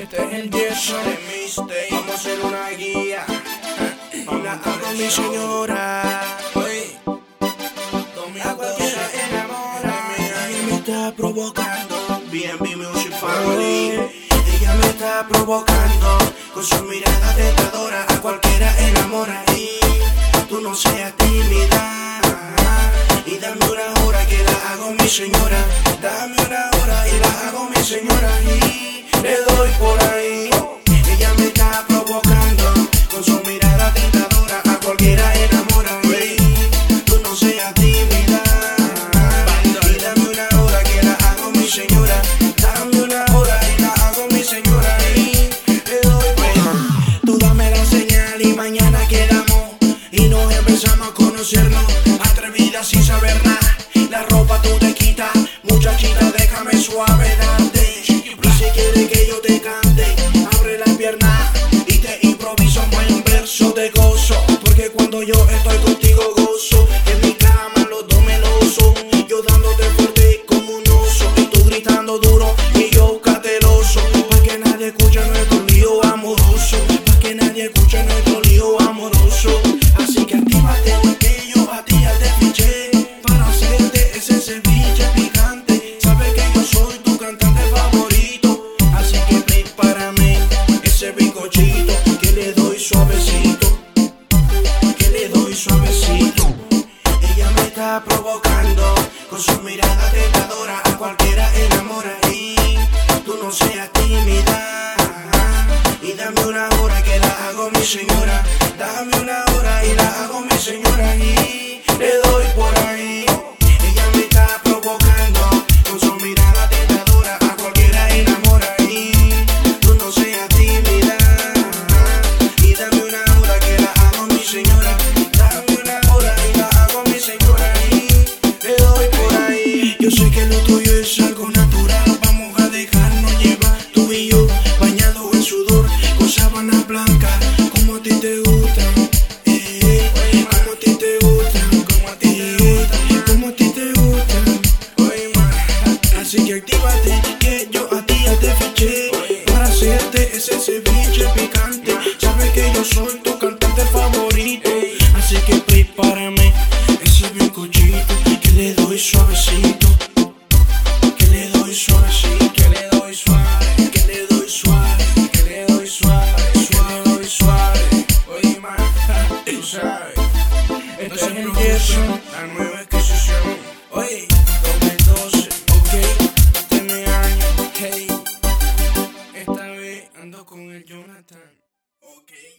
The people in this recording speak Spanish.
Este es el yeso de Mistake. Vamos a hacer una guía. La hago mi señora. Oye, a cualquiera enamora. Ella me está provocando. BNB Music Family. Ella me está provocando. Con su mirada tentadora. A cualquiera enamora. Y tú no seas tímida. Y dame una hora que la hago mi señora. Dame una hora y la hago mi señora. Y le doy por ahí. Ella me está provocando. Con su mirada tentadora. A cualquiera enamora. Y tú no seas tímida. Y dame una hora que la hago mi señora. Dame una hora y la hago mi señora. Y le doy por ahí. Tú dame la señal y mañana quedamos. Y nos empezamos a conocernos. Atrevida sin saber nada. La ropa tú te quitas. Muchachita, déjame suave, date. Y si quieres que yo te cante, abre las piernas y te improviso un buen verso de gozo. Porque cuando yo estoy contigo gozo. En mi cama los dos melosos. Yo dándote fuerte como un oso. Y tú gritando duro y yo cauteloso. Pa' que nadie escuche nuestro lío amoroso. Pa' que nadie escuche nuestro lío amoroso. Así que actívate, que yo a ti ya te fiché. Para hacerte ese ceviche picante. Sabes que yo soy tu cantante favorito. Así que prepárame ese bizcochito. Que le doy suavecito. Que le doy suavecito. Ella me está provocando. Con su mirada tentadora. A cualquiera enamora. Y tú no seas tímida. Y dame una hora que la hago mi señora. Dame una hora y la hago mi señora. Y le doy por ahí. Ella me está provocando. Con su mirada tentadora. A cualquiera enamora. Y tú no seas tímida. Y dame una hora que la hago mi señora. Dame una hora y la hago mi señora. Y le doy por ahí. Yo sé que lo tuyo es algo natural. Vamos a dejarnos llevar tú y yo. Bañado en sudor. Con sábanas blancas. Como a ti te gustan. Como a ti te gustan. Como a ti te gustan. Como a ti te gustan. Oye, man. Así que actívate. Que yo a ti ya te fiché. Para hacerte ese ceviche picante. Sabes que yo soy tu cantante favorito. Así que prepárame ese bizcochito. Que le doy suavecito. Que le doy suavecito. Que le doy suave. Que le doy suave. Que le doy suave. Suave, suave. Oye, man, tú sabes. Esto es el yeso, la nueva adquisición. Oye, 2012, ok. Este es mi año, hey. Esta vez ando con el Jonathan, ok.